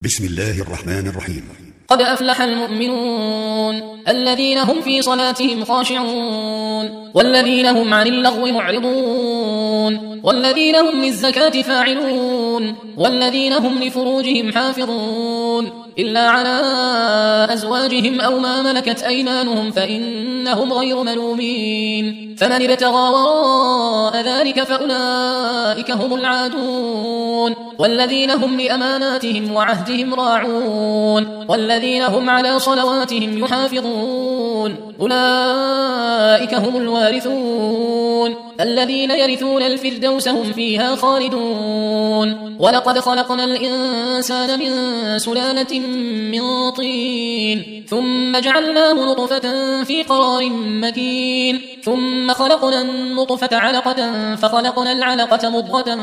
بسم الله الرحمن الرحيم. قد أفلح المؤمنون الذين هم في صلاتهم خاشعون والذين هم عن اللغو معرضون والذين هم للزكاة فاعلون والذين هم لفروجهم حافظون إلا على أزواجهم أو ما ملكت أيمانهم فإنهم غير ملومين فمن ابتغى وراء ذلك فأولئك هم العادون والذين هم لأماناتهم وعهدهم راعون والذين هم على صلواتهم يحافظون أولئك هم الوارثون الذين يرثون الفردوس هم فيها خالدون ولقد خلقنا الإنسان من سلالة من طين ثم جعلناه نطفة في قرار مكين ثم خلقنا النطفة علقة فخلقنا العلقة مضغة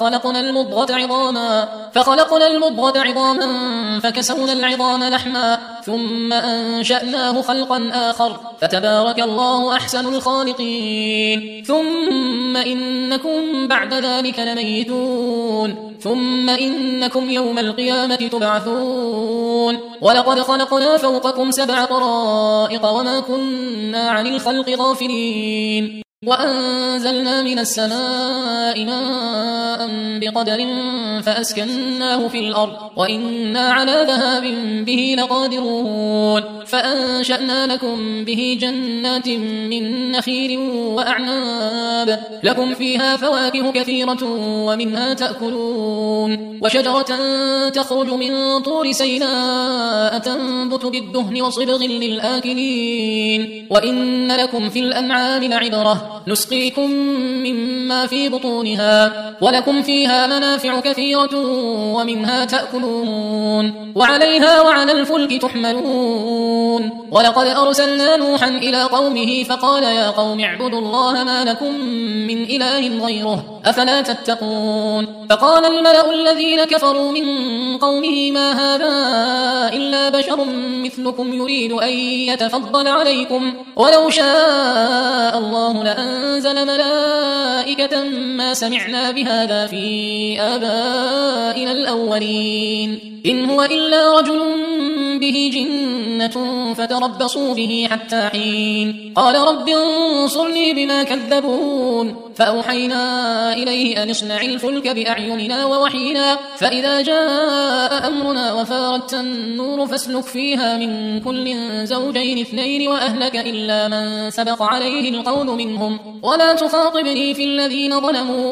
فخلقنا المضغة عظاما فكسونا العظام لحما ثم أنشأناه خلقا آخر فتبارك الله أحسن الخالقين ثم إنكم بعد ذلك لميتون ثم إنكم يوم القيامة تبعثون ولقد خلقنا فوقكم 7 طرائق وما كنا عن الخلق غافلين وأنزلنا من السماء ماء بقدر فأسكناه في الأرض وإنا على ذهاب به لقادرون فأنشأنا لكم به جنات من نخيل وأعناب لكم فيها فواكه كثيرة ومنها تأكلون وشجرة تخرج من طور سيناء تنبت بالدهن وصبغ للآكلين وإن لكم في الأنعام لعبرة نسقيكم مما في بطونها ولكم فيها منافع كثيرة ومنها تأكلون وعليها وعلى الفلك تحملون ولقد أرسلنا نوحا إلى قومه فقال يا قوم اعبدوا الله ما لكم من إله غيره أفلا تتقون فقال الملأ الذين كفروا من قومه ما هذا إلا بشر مثلكم يريد أن يتفضل عليكم ولو شاء الله لأنزل ملائكة ما سمعنا بهذا في آبائنا الأولين إن هو إلا رجل به جنة فتربصوا به حتى حين قال رب انصرني بما كذبون فأوحينا إليه أن اصنع الفلك بأعيننا ووحينا فإذا جاء أمرنا وفارت النور فاسلك فيها من كل زوجين 2 وأهلك إلا من سبق عليه القول منهم ولا تخاطبني في الذين ظلموا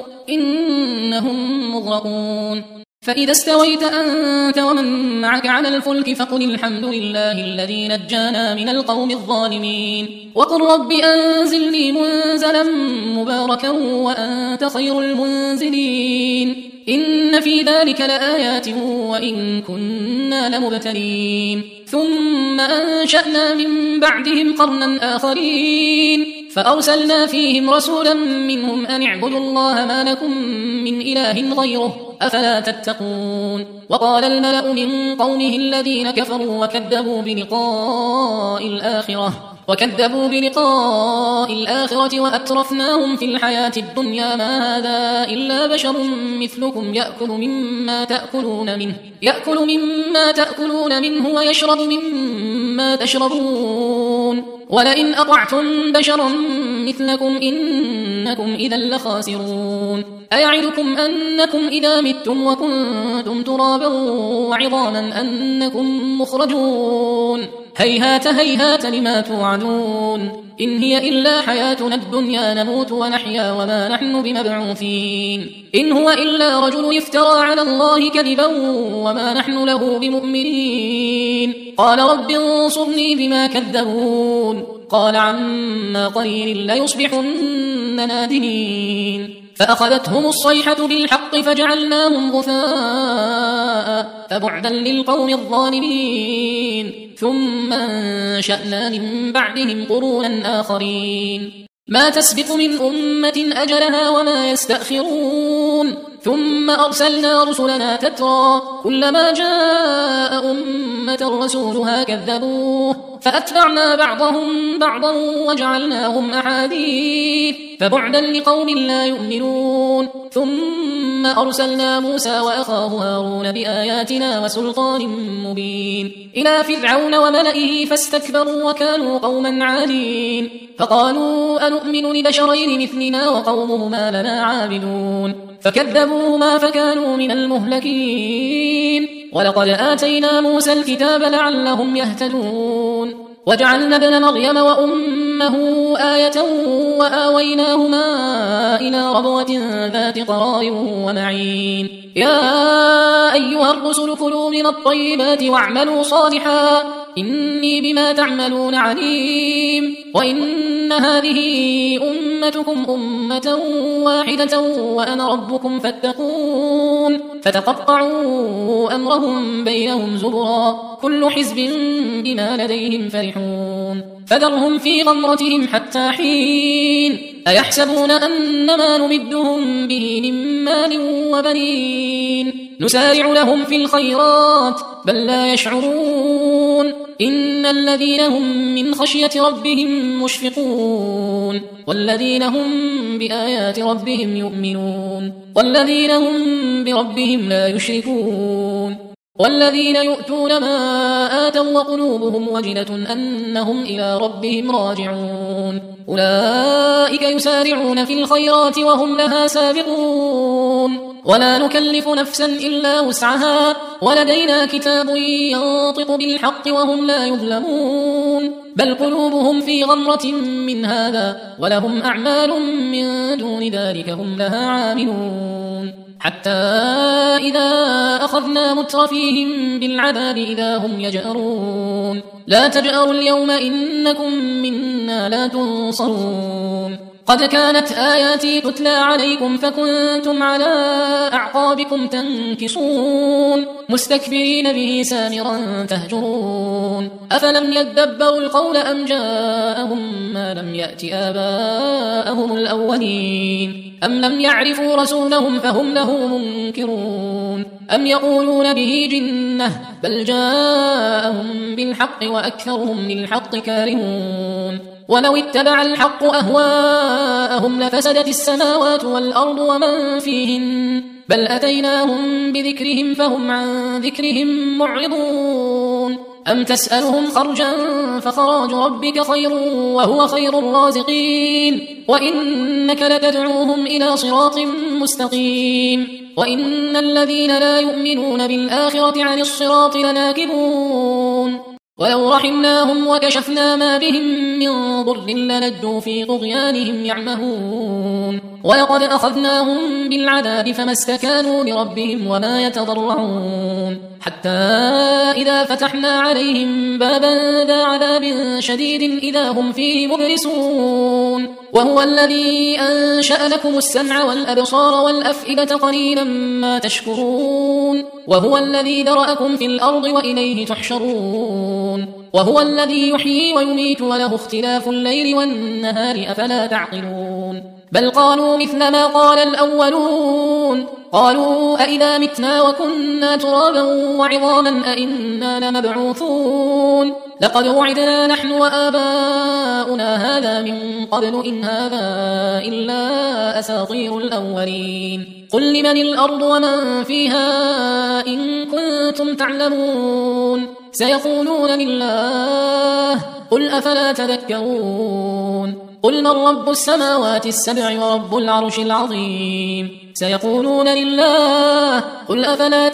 إنهم مغرقون فإذا استويت أنت ومن معك على الفلك فقل الحمد لله الذي نجانا من القوم الظالمين وقل رب أنزلني منزلا مباركا وأنت خير المنزلين إن في ذلك لآيات وإن كنا لمبتلين ثم أنشأنا من بعدهم قرنا آخرين فأرسلنا فيهم رسولا منهم أن اعبدوا الله ما لكم من إله غيره أفلا تتقون وقال الملأ من قومه الذين كفروا وكذبوا بلقاء الآخرة وأترفناهم في الحياة الدنيا ما هذا إلا بشر مثلكم يأكل مما تأكلون منه ويشرب مما تشربون ولئن أطعتم بشرا مثلكم إنكم إذا لخاسرون أيعدكم أنكم إذا متم وكنتم ترابا وعظاما أنكم مخرجون هيهات هيهات لما توعدون إن هي إلا حياتنا الدنيا نموت ونحيا وما نحن بمبعوثين إن هو إلا رجل يفترى على الله كذبا وما نحن له بمؤمنين قال رب انصرني بما كذبون قال عما قليل ليصبحن نادمين فأخذتهم الصيحة بالحق فجعلناهم غثاء فبعدا للقوم الظالمين ثم أنشأنا من بعدهم قرونا آخرين ما تسبق من أمة أجلها وما يستأخرون ثم أرسلنا رسلنا تترى كلما جاء أمة رسولها كذبوه فأتبعنا بعضهم بعضا وجعلناهم أحاديث فبعدا لقوم لا يؤمنون ثم أرسلنا موسى وأخاه هارون بآياتنا وسلطان مبين إلى فرعون وملئه فاستكبروا وكانوا قوما عالين فقالوا أنؤمن لبشرين مثلنا وقومهما لنا عابدون فكذبوهما فكانوا من المهلكين ولقد آتينا موسى الكتاب لعلهم يهتدون وجعلنا ابن مريم وأمه آية وآويناهما إلى ربوة ذات قرار ومعين يا أيها الرسل كلوا من الطيبات واعملوا صالحا إني بما تعملون عليم وإن هذه أمتكم أمة واحدة وأنا ربكم فاتقون فتقطعوا أمرهم بينهم زبرا كل حزب بما لديهم فرحون فذرهم في غمرتهم حتى حين أيحسبون أنما نمدهم به من مال وبنين نسارع لهم في الخيرات بل لا يشعرون إن الذين هم من خشية ربهم مشفقون والذين هم بآيات ربهم يؤمنون والذين هم بربهم لا يشركون والذين يؤتون ما آتوا وقلوبهم وجلة أنهم إلى ربهم راجعون أولئك يسارعون في الخيرات وهم لها سابقون ولا نكلف نفسا إلا وسعها ولدينا كتاب ينطق بالحق وهم لا يظلمون بل قلوبهم في غمرة من هذا ولهم أعمال من دون ذلك هم لها عاملون حتى إذا أخذنا مترفيهم بالعذاب إذا هم يجأرون لا تجأروا اليوم إنكم منا لا تنصرون قد كانت آياتي تتلى عليكم فكنتم على أعقابكم تنكصون مستكبرين به سامرا تهجرون أفلم يدبروا القول أم جاءهم ما لم يأت آباءهم الأولين أم لم يعرفوا رسولهم فهم له منكرون أم يقولون به جنة بل جاءهم بالحق وأكثرهم للحق كارهون ولو اتبع الحق أهواءهم لفسدت السماوات والأرض ومن فيهن بل أتيناهم بذكرهم فهم عن ذكرهم معرضون أم تسألهم خرجا فخراج ربك خير وهو خير الرازقين وإنك لتدعوهم إلى صراط مستقيم وإن الذين لا يؤمنون بالآخرة عن الصراط لناكبون ولو رحمناهم وكشفنا ما بهم من ضر للجوا في طغيانهم يعمهون ولقد أخذناهم بالعذاب فما استكانوا لربهم وما يتضرعون حتى إذا فتحنا عليهم بابا ذا عذاب شديد إذا هم فيه مبلسون وهو الذي أنشأ لكم السمع والأبصار والأفئدة قليلا ما تشكرون وهو الذي ذرأكم في الأرض وإليه تحشرون وهو الذي يحيي ويميت وله اختلاف الليل والنهار أفلا تعقلون بل قالوا مثل ما قال الأولون قالوا أئذا متنا وكنا ترابا وعظاما أئنا لمبعوثون لقد وعدنا نحن وآباؤنا هذا من قبل إن هذا إلا أساطير الأولين قل لمن الأرض ومن فيها إن كنتم تعلمون سيقولون لله قل أفلا تذكرون قل من رب السماوات السبع ورب العرش العظيم سيقولون لله قل أفلا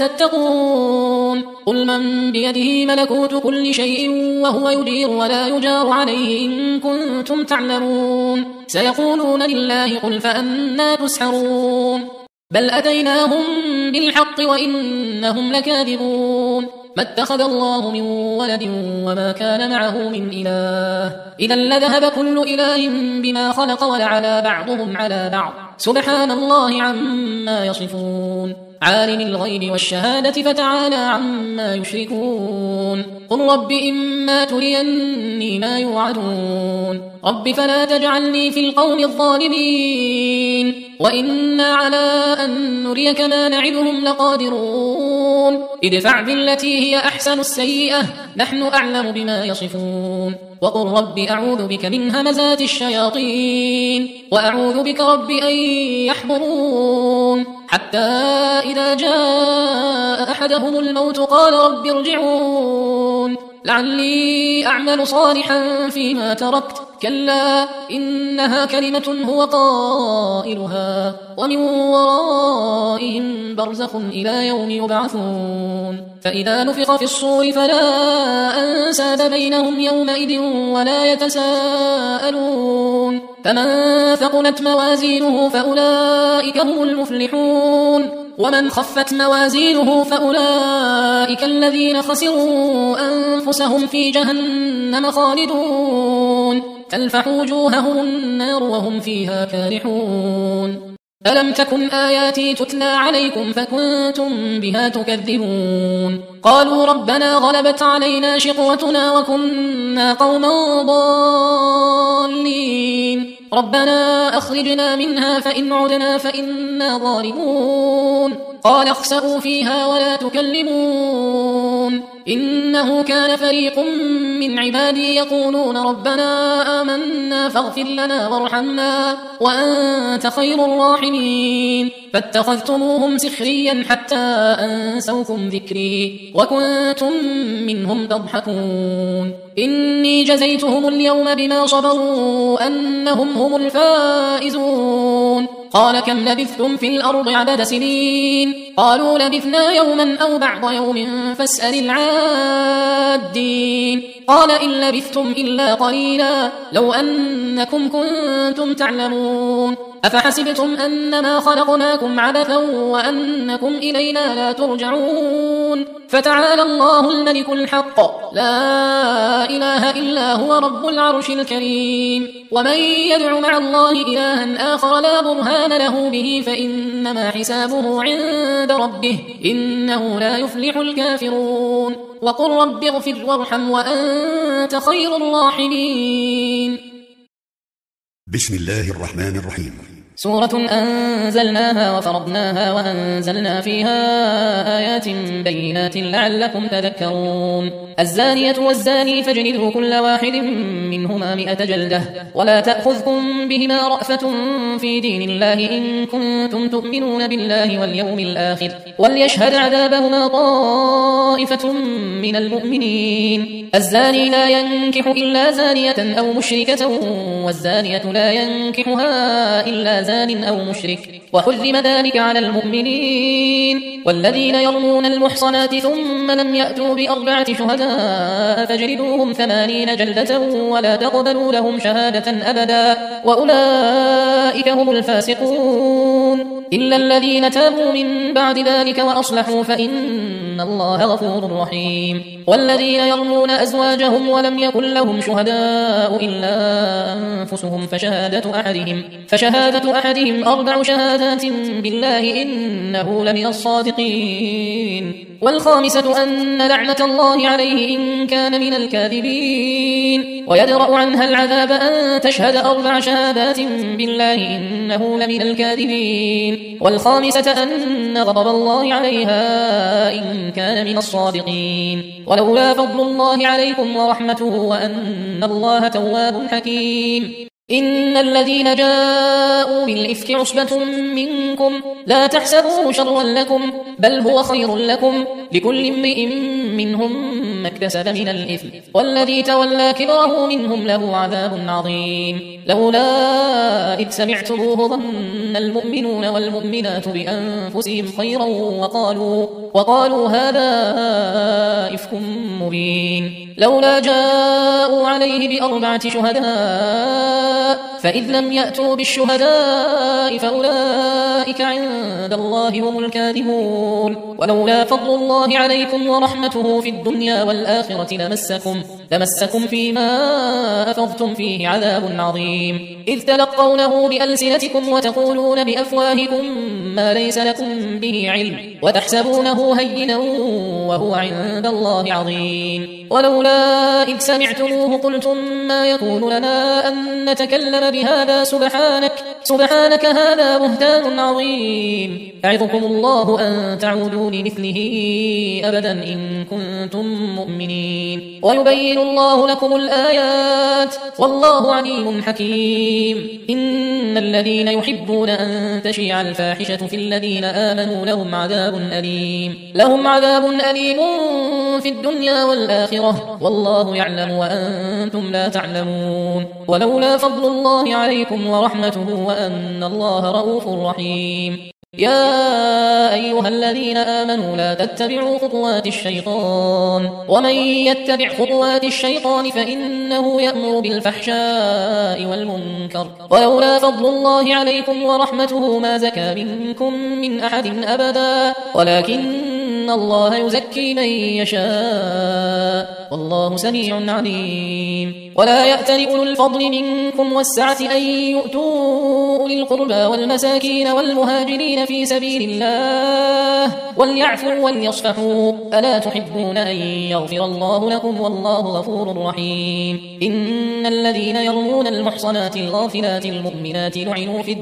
تتقون قل من بيده ملكوت كل شيء وهو يجير ولا يجار عليه إن كنتم تعلمون سيقولون لله قل فأنا تسحرون بل أتيناهم بالحق وإنهم لكاذبون ما اتخذ الله من ولد وما كان معه من إله إذا لذهب كل إله بما خلق ولعلى بعضهم على بعض سبحان الله عما يصفون عالم الغيب والشهادة فتعالى عما يشركون قل رب إما تريني ما يوعدون رب فلا تجعلني في القوم الظالمين وإنا على أن نريك ما نعدهم لقادرون ادفع بالتي هي أحسن السيئة نحن أعلم بما يصفون وقل رب أعوذ بك من همزات الشياطين وأعوذ بك رب أن يحضرون حتى إذا جاء أحدهم الموت قال رب ارجعون لعلي أعمل صالحا فيما تركت كلا إنها كلمة هو قائلها ومن ورائهم برزخ إلى يوم يبعثون فإذا نفخ في الصور فلا أنساب بينهم يومئذ ولا يتساءلون فمن ثقلت موازينه فأولئك هم المفلحون ومن خفت موازينه فأولئك الذين خسروا أنفسهم في جهنم خالدون تلفح وجوههم النار وهم فيها كارحون ألم تكن آياتي تتلى عليكم فكنتم بها تكذبون قالوا ربنا غلبت علينا شقوتنا وكنا قوما ضالين ربنا أخرجنا منها فإن عدنا فإنا ظالمون قال اخسئوا فيها ولا تكلمون إنه كان فريق من عبادي يقولون ربنا آمنا فاغفر لنا وارحمنا وأنت خير الراحمين فاتخذتموهم سخريا حتى أنسوكم ذكري وكنتم منهم تضحكون إني جزيتهم اليوم بما صبروا أنهم هم الفائزون قال كم لبثتم في الأرض عدد سنين قالوا لبثنا يوما أو بعض يوم فاسأل العادين قال إن لبثتم إلا قليلا لو أنكم كنتم تعلمون أفحسبتم أنما خلقناكم عبثا وأنكم إلينا لا ترجعون فتعالى الله الملك الحق لا إله إلا هو رب العرش الكريم ومن يدع مع الله إلها آخر لا برهان له به فإنما حسابه عند ربه إنه لا يفلح الكافرون وقل رب اغفر وارحم وأنت خير الراحمين بسم الله الرحمن الرحيم سورة أنزلناها وفرضناها وأنزلنا فيها آيات بينات لعلكم تذكرون الزانية والزاني فاجلدوا كل واحد منهما 100 جلدة ولا تأخذكم بهما رأفة في دين الله إن كنتم تؤمنون بالله واليوم الآخر وليشهد عذابهما طائفة من المؤمنين الزاني لا ينكح إلا زانية أو مشركة والزانية لا ينكحها إلا زان أو مشرك وحرم ذلك على المؤمنين والذين يرمون المحصنات ثم لم يأتوا ب4 شهداء فاجلدوهم 80 جلدة ولا تقبلوا لهم شهادة أبدا وأولئك هم الفاسقون إلا الذين تابوا من بعد ذلك وأصلحوا فإن الله غفور رحيم والذين يرمون أزواجهم ولم يكن لهم شهداء إلا أنفسهم فشهادة أحدهم 4 شهادات بالله إنه لمن الصادقين والخامسة أن لعنة الله عليه إن كان من الكاذبين ويدرأ عنها العذاب أن تشهد 4 شهادات بالله إنه لمن الكاذبين والخامسة أن غضب الله عليها إن كان من الصادقين ولولا فضل الله عليكم ورحمته وأن الله تواب حكيم إن الذين جاءوا بالإفك عصبة منكم لا تحسبوه شرا لكم بل هو خير لكم لكل امرئ منهم ما اكتسب من الإثم والذي تولى كبره منهم له عذاب عظيم لولا إذ سمعتموه ظن المؤمنون والمؤمنات بأنفسهم خيرا وقالوا هذا إفك مبين لولا جاءوا عليه ب4 شهداء فإذ لم يأتوا بالشهداء فأولئك عند الله هم الكاذبون ولولا فضل الله عليكم ورحمته في الدنيا والآخرة لمسكم فيما أفضتم فيه عذاب عظيم إذ تلقونه بألسنتكم وتقولون بأفواهكم ما ليس لكم به علم وتحسبونه هينا وهو عند الله عظيم الصالحين. ولولا إذ سمعتموه قلتم ما يكون لنا أن نتكلم بهذا سبحانك هذا بهتان عظيم. يعظكم الله أن تعودوا لمثله أبدا إن كنتم مؤمنين. ويبين الله لكم الآيات والله عليم حكيم. إن الذين يحبون أن تشيع الفاحشة في الذين آمنوا لهم عذاب أليم في الدنيا والآخرة والله يعلم وأنتم لا تعلمون. ولولا فضل الله عليكم ورحمته وأن الله رؤوف رحيم. يا أيها الذين آمنوا لا تتبعوا خطوات الشيطان ومن يتبع خطوات الشيطان فإنه يأمر بالفحشاء والمنكر. ولولا فضل الله عليكم ورحمته ما زكى منكم من أحد أبدا ولكن الله يزكي من يشاء والله سميع عليم. ولا يأتل أولو الفضل منكم والسعة أن يؤتوا أولي القربى والمساكين والمهاجرين في سبيل الله وليعفوا وليصفحوا ألا تحبون أن يغفر الله لكم والله غفور رحيم. إن الذين يرمون المحصنات الغافلات المؤمنات لعنوا في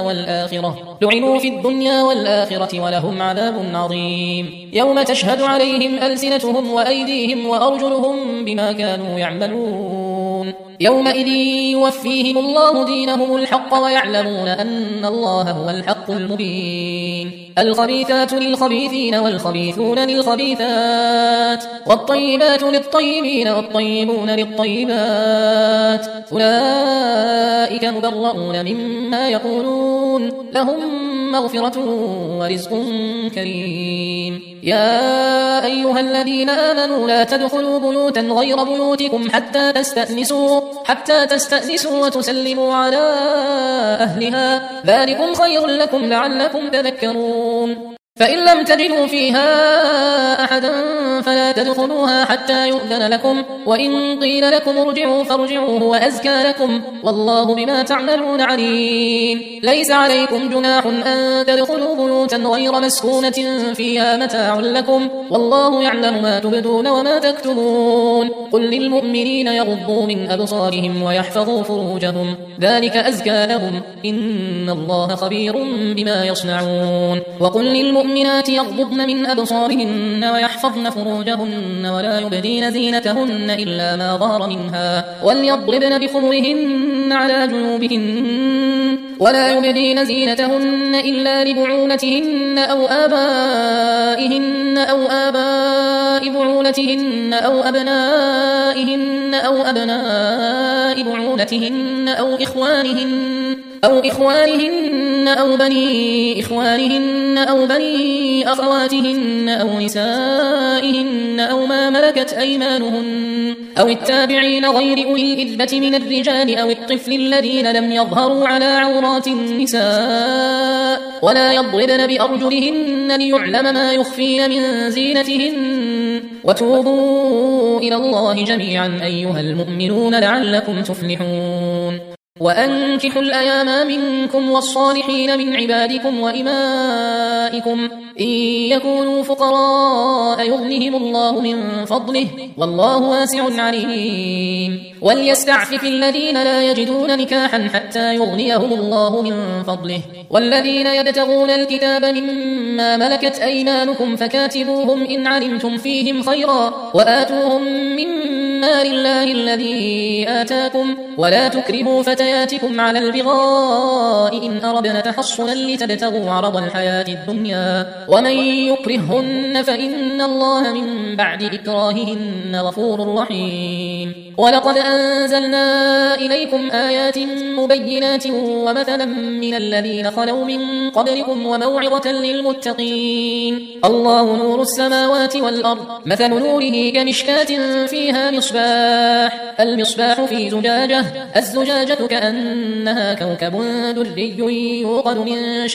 الدنيا والآخرة ولهم عذاب عظيم. يوم تشهد عليهم ألسنتهم وأيديهم وأرجلهم بما كانوا يعملون. يومئذ يوفيهم الله دينهم الحق ويعلمون أن الله هو الحق المبين. الخبيثات للخبيثين والخبيثون للخبيثات والطيبات للطيبين والطيبون للطيبات أولئك مبرؤون مما يقولون لهم مغفرة ورزق كريم. يا أيها الذين آمنوا لا تدخلوا بيوتا غير بيوتكم حتى تستأنسوا وتسلموا على أهلها ذلكم خير لكم لعلكم تذكرون. فإن لم تجدوا فيها أحدا فلا تدخلوها حتى يؤذن لكم وإن قيل لكم ارجعوا فارجعوا هو أزكى لكم والله بما تعملون عليم. ليس عليكم جناح أن تدخلوا بيوتا غير مسكونة فيها متاع لكم والله يعلم ما تبدون وما تكتمون. قل للمؤمنين يغضوا من أبصارهم ويحفظوا فروجهم ذلك أزكى لهم إن الله خبير بما يصنعون. وقل للمؤمنات يغضضن من أبصارهن ويحفظن فروجهن ولا يبدين زينتهن إلا ما ظهر منها وليضربن بخمرهن على جنوبهن ولا يبدين زينتهن إلا لبعولتهن أو آبائهن أو آباء بعولتهن أو أبنائهن أو أبناء بعولتهن أو إخوانهن أو بني إخوانهن أو بني أخواتهن أو نسائهن أو ما ملكت أيمانهن أو التابعين غير أولي الإذبة من الرجال أو الطفل الذين لم يظهروا على عورات النساء ولا يضربن بأرجلهن ليعلم ما يخفين من زينتهن وتوبوا إلى الله جميعا أيها المؤمنون لعلكم تفلحون. وأنكحوا الأيام منكم والصالحين من عبادكم وإمائكم إن يكونوا فقراء يغنهم الله من فضله والله واسع عليم. وليستعفف الذين لا يجدون نكاحا حتى يغنيهم الله من فضله والذين يبتغون الكتاب مما ملكت أيمانكم فكاتبوهم إن علمتم فيهم خيرا وآتوهم من مال الله الذي آتاكم ولا تكرهوا فتياتكم على البغاء إن أردنا تحصنا لتبتغوا عرض الحياة الدنيا ومن يكرههن فإن الله من بعد إكراههن غفور رحيم. ولقد أنزلنا إليكم آيات مبينات ومثلا من الذين خلوا من قبلكم وموعظة للمتقين. الله نور السماوات والأرض مثل نوره كمشكاة فيها المصباح في زجاجة الزجاجة كأنها كوكب دري يوقد من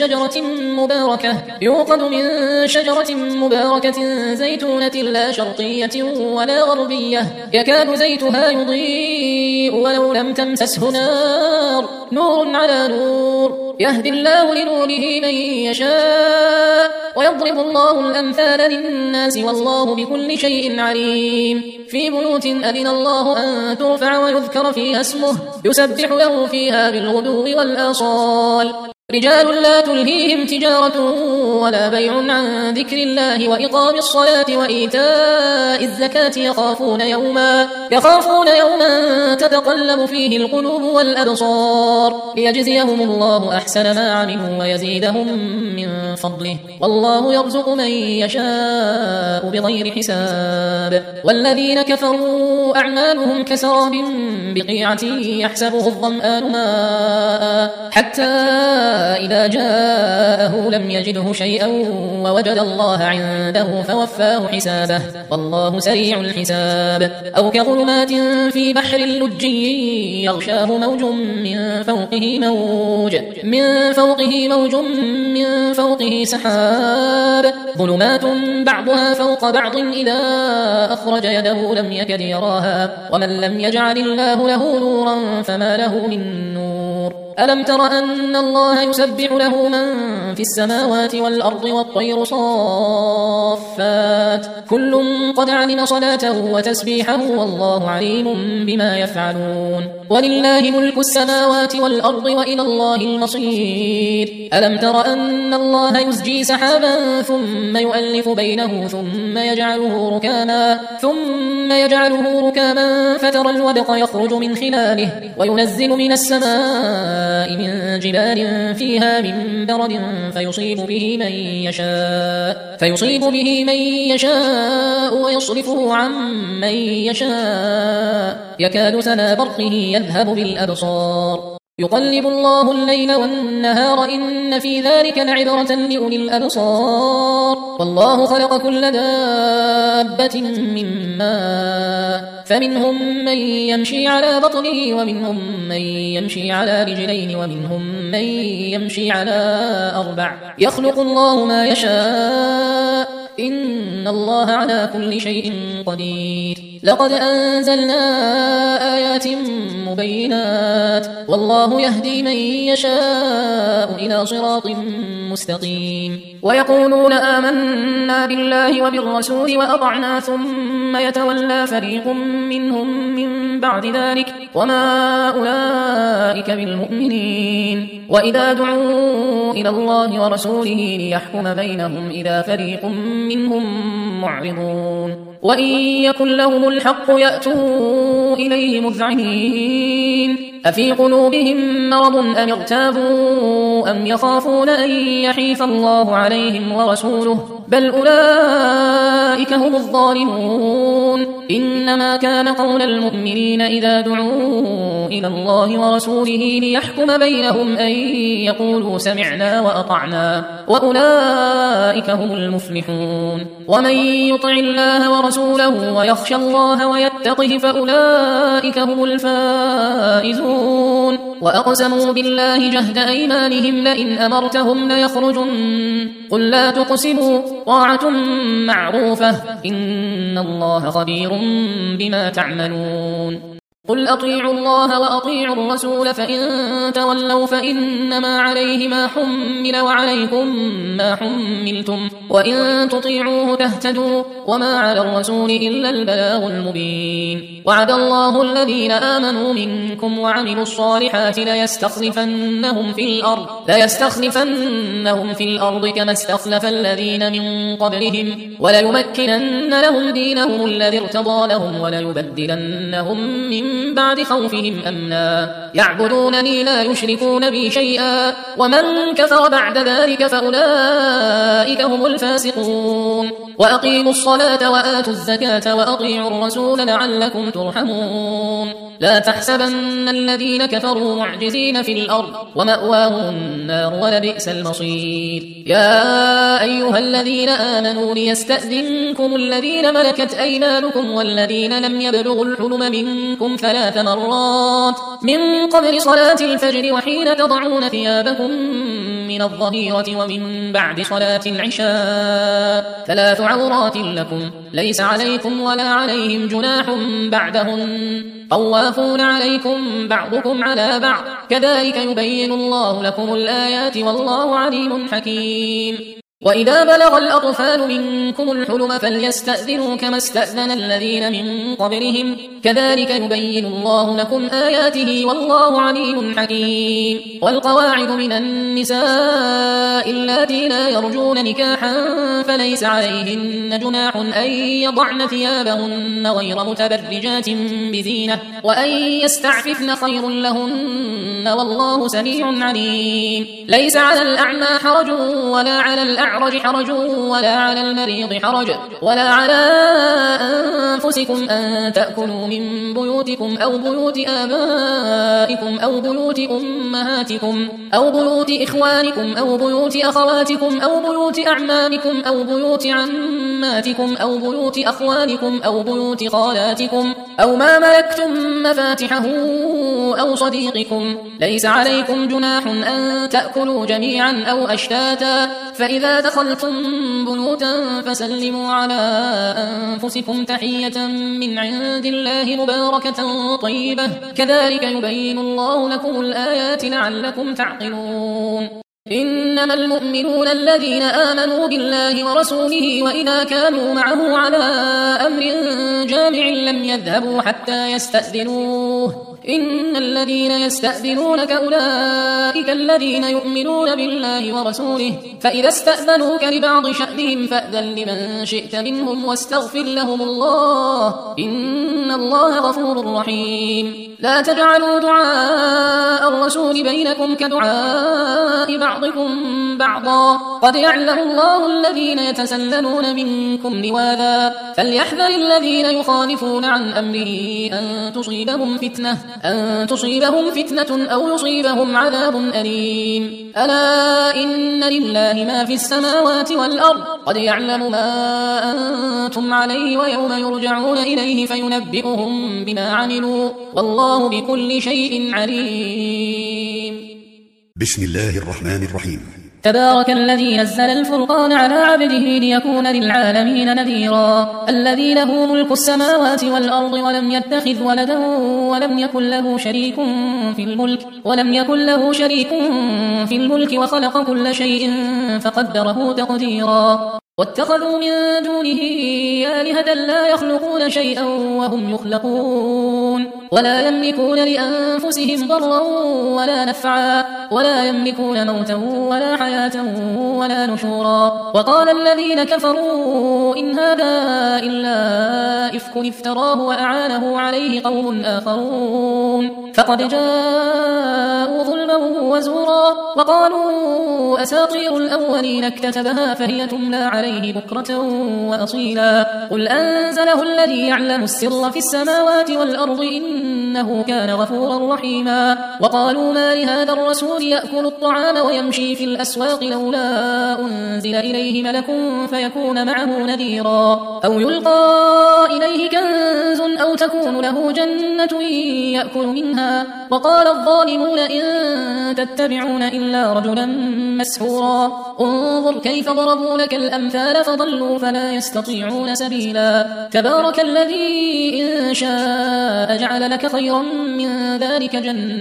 شجرة مباركة زيتونة لا شرقية ولا غربية يكاد زيتها يضيء ولو لم تمسسه نور على نور يهدي الله لنوره من يشاء ويضرب الله الأمثال للناس والله بكل شيء عليم. في بيوت أذن الله أن ترفع ويذكر فيها اسمه يسبح له فيها بالغدو والآصال رجال لا تلهيهم تجارة ولا بيع عن ذكر الله وإقام الصلاة وإيتاء الزكاة يخافون يوما تتقلب فيه القلوب والأبصار ليجزيهم الله أحسن ما عملوا ويزيدهم من فضله والله يرزق من يشاء بغير حساب. والذين كفروا أعمالهم كسراب بقيعة يحسبه الظمآن ماء حتى إذا جاءه لم يجده شيئا ووجد الله عنده فوفاه حسابه والله سريع الحساب. أو كظلمات في بحر لجي يغشاه موج من فوقه سحاب ظلمات بعضها فوق بعض إذا أخرج يده لم يكد يراها ومن لم يجعل الله له نورا فما له من نور. ألم تر أن الله يسبح له من في السماوات والأرض والطير صافات كل قد علم صلاته وتسبيحه والله عليم بما يفعلون. ولله ملك السماوات والأرض وإلى الله المصير. ألم تر أن الله يزجي سحابا ثم يؤلف بينه ثم يجعله ركاما فترى الودق يخرج من خلاله وينزل من السماء من جبال فيها من برد فيصيب به من يشاء ويصرفه عن من يشاء يكاد سنا برقه يذهب بالأبصار يقلب الله الليل والنهار إن في ذلك لعبرة لأولي الأبصار. والله خلق كل دابة من ماء فمنهم من يمشي على بطنه ومنهم من يمشي على رجلين ومنهم من يمشي على 4 يخلق الله ما يشاء إن الله على كل شيء قدير. لقد أنزلنا آيات مبينات والله يهدي من يشاء إلى صراط مستقيم. ويقولون آمنا بالله وبالرسول وأطعنا ثم يتولى فريق منهم من بعد ذلك وما أولئك بالمؤمنين. وإذا دعوا إلى الله ورسوله ليحكم بينهم إذا فريق منهم معرضون. وإن يكن لهم الحق يأتوا إليه مذعنين أفي قلوبهم مرض أم ارتابوا أم يخافون أن يحيف الله عليهم ورسوله بل أولئك هم الظالمون. إنما كان قول المؤمنين إذا دعوا إلى الله ورسوله ليحكم بينهم أن يقولوا سمعنا وأطعنا وأولئك هم المفلحون. ومن يطع الله ورسوله ويخشى الله ويتقه فأولئك هم الفائزون. وأقسموا بالله جهد أيمانهم لئن أمرتهم ليخرجن قل لا تقسموا طاعة معروفة إن الله خبير بما تعملون. قل أطيعوا الله وأطيعوا الرسول فإن تولوا فإنما عليه ما حمل وعليكم ما حملتم وإن تطيعوه تهتدوا وما على الرسول إلا البلاغ المبين. وعد الله الذين آمنوا منكم وعملوا الصالحات ليستخلفنهم في الأرض كما استخلف الذين من قبلهم وليمكنن لهم دينهم الذي ارتضى لهم وليبدلنهم من بعد خوفهم أمنا يعبدونني لا يشركون بي شيئا ومن كفر بعد ذلك فأولئك هم الفاسقون. وأقيموا الصلاة وآتوا الزكاة وأطيعوا الرسول لعلكم ترحمون. لا تحسبن الذين كفروا معجزين في الأرض ومأواهم النار ولبئس المصير. يا أيها الذين آمنوا ليستأذنكم الذين ملكت أيمانكم والذين لم يبلغوا الحلم منكم 3 مرات من قبل صلاة الفجر وحين تضعون ثيابكم من الظهيرة ومن بعد صلاة العشاء 3 عورات لكم ليس عليكم ولا عليهم جناح بعدهن طوافون عليكم بعضكم على بعض كذلك يبين الله لكم الآيات والله عليم حكيم. وإذا بلغ الأطفال منكم الحلم فليستأذنوا كما استأذن الذين من قبلهم كذلك يبين الله لكم آياته والله عليم حكيم. والقواعد من النساء اللاتي لا يرجون نكاحا فليس عليهن جناح أن يضعن ثيابهن غير متبرجات بزينة وأن يستعففن خير لهن والله سميع عليم. ليس على الأعمى حرج ولا على الأعرج حرج ولا على المريض حرج ولا على أنفسكم أن تأكلوا من بيوتكم أو بيوت آبائكم أو بيوت أمهاتكم أو بيوت إخوانكم أو بيوت أخواتكم أو بيوت أعمامكم أو بيوت عماتكم أو بيوت أخوالكم أو بيوت خالاتكم أو ما ملكتم مفاتحه أو صديقكم. ليس عليكم جناح أن تأكلوا جميعا أو أشتاتا فإذا دخلتم بيوتا فسلموا على أنفسكم تحية من عند الله مباركة طيبة كذلك يبين الله لكم الآيات لعلكم تعقلون. إنما المؤمنون الذين آمنوا بالله ورسوله وإذا كانوا معه على أمر جامع لم يذهبوا حتى يستأذنوه إن الذين يستأذنونك أولئك الذين يؤمنون بالله ورسوله فإذا استأذنوك لبعض شأنهم فأذن لمن شئت منهم واستغفر لهم الله إن الله غفور رحيم. لا تجعلوا دعاء الرسول بينكم كدعاء بعضكم بعضا قد يعلم الله الذين يتسللون منكم لواذا فليحذر الذين يخالفون عن أمره أن تصيبهم فتنة أو يصيبهم عذاب أليم. ألا إن لله ما في السماوات والأرض قد يعلم ما أنتم عليه ويوم يرجعون إليه فينبئهم بما عملوا والله بكل شيء عليم. بسم الله الرحمن الرحيم. تبارك الذي نزل الفرقان على عبده ليكون للعالمين نذيرا الذي له ملك السماوات والأرض ولم يتخذ ولدا ولم يكن له شريك في الملك وخلق كل شيء فقدره تقديرا. واتخذوا من دونه آلهة لا يخلقون شيئا وهم يخلقون ولا يملكون لأنفسهم ضرا ولا نفعا ولا يملكون موتا ولا حياة ولا نشورا. وقال الذين كفروا إن هذا إلا إفك افتراه وأعانه عليه قوم آخرون فقد جاءوا ظلما وزورا وقالوا أساطير الأولين اكتتبها فهي تملى عليه بكرة وأصيلا. قل أنزله الذي يعلم السر في السماوات والأرض إنه كان غفورا رحيما. وقالوا ما لهذا الرسول يأكل الطعام ويمشي في الأسواق لولا أنزل إليه ملك فيكون معه نذيرا أو يلقى إليه كنز أو تكون له جنة يأكل منها. وقال الظالمون إن تتبعون إلا رجلا مسحورا انظر كيف ضربوا لك الأمثال فضلوا فلا يستطيعون سبيلا. تبارك الذي إن شاء جعل لك خيرا من ذلك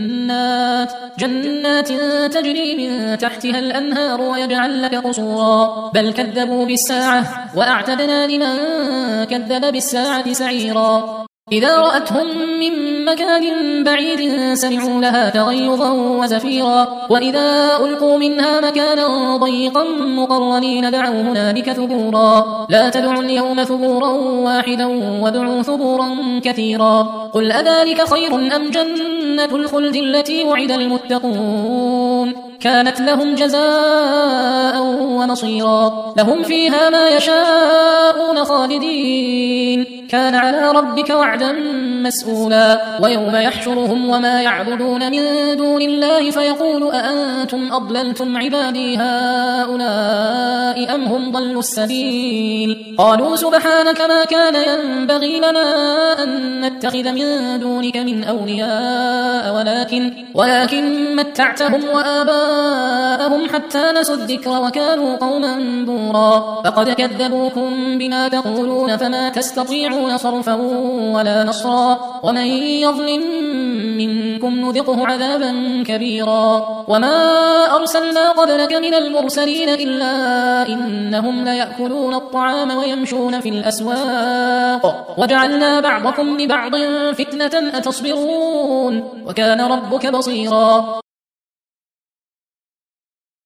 جنات تجري من تحتها الأنهار ويجعل لك قصورا بل كذبوا بالساعة وأعتدنا لمن كذب بالساعة سعيرا. إذا رأتهم من مكان بعيد سمعوا لها تغيظا وزفيرا وإذا ألقوا منها مكانا ضيقا مقرنين دعوا هنالك ثبورا. لا تدعوا اليوم ثبورا واحدا وادعوا ثبورا كثيرا. قل أذلك خير أم جنة الخلد التي وعد المتقون كانت لهم جزاء ومصيرا لهم فيها ما يشاءون خالدين كان على ربك وعدا مسؤولا. ويوم يحشرهم وما يعبدون من دون الله فيقول أأنتم أضللتم عبادي هؤلاء أم هم ضلوا السبيل قالوا سبحانك ما كان ينبغي لنا أن نتخذ من دونك من أولياء ولكن متعتهم وآباءهم حتى نسوا الذكر وكانوا قوما بورا. فقد كذبوكم بما تقولون فما تستطيعون صرفا ولا نصرا. ومن يظلم منكم نذقه عذابا كبيرا. وما أرسلنا قبلك من المرسلين إلا إنهم ليأكلون الطعام ويمشون في الأسواق وجعلنا بعضكم لبعض فتنة أتصبرون وكان ربك بصيرا.